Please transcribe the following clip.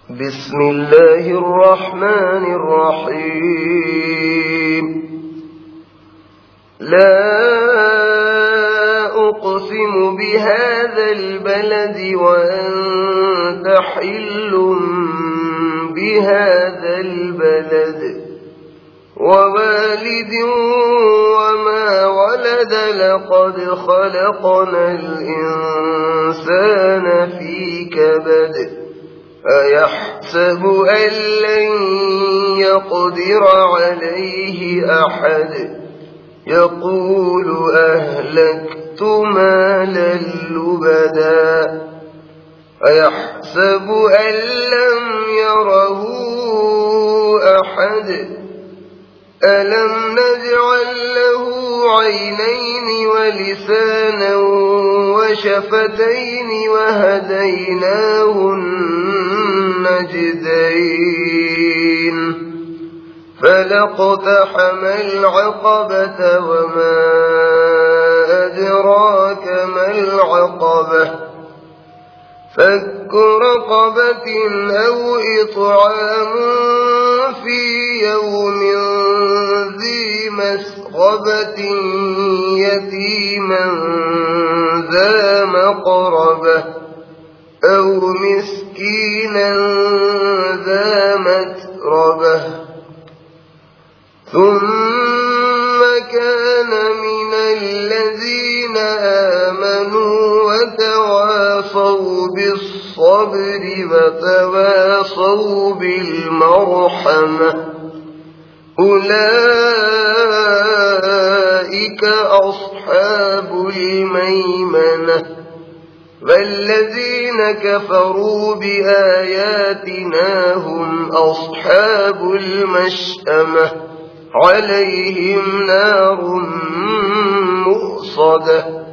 بسم الله الرحمن الرحيم. لا أقسم بهذا البلد وأنت حل بهذا البلد ووالد وما ولد لقد خلقنا الإنسان في كبد أيحسب أن لن يقدر عليه أحد يقول أهلكت مالا لبدا أيحسب أن لم يره أحد ألم نجعل له عينين ولسانا وشفتين وهديناه النجدين فلاقتحم العقبة وما أدراك ما العقبة فك رقبة أو إطعام في يوم ذي مسغبة يتيما ذا مقربة أو مسكينا ذا متربة ثم كان من الذين آمنوا وتواصوا بالصبر وتواصوا بالمرحمة أولئك أصحاب الميمنة والذين كفروا بآياتنا هم أصحاب المشأمة عليهم نار مؤصدة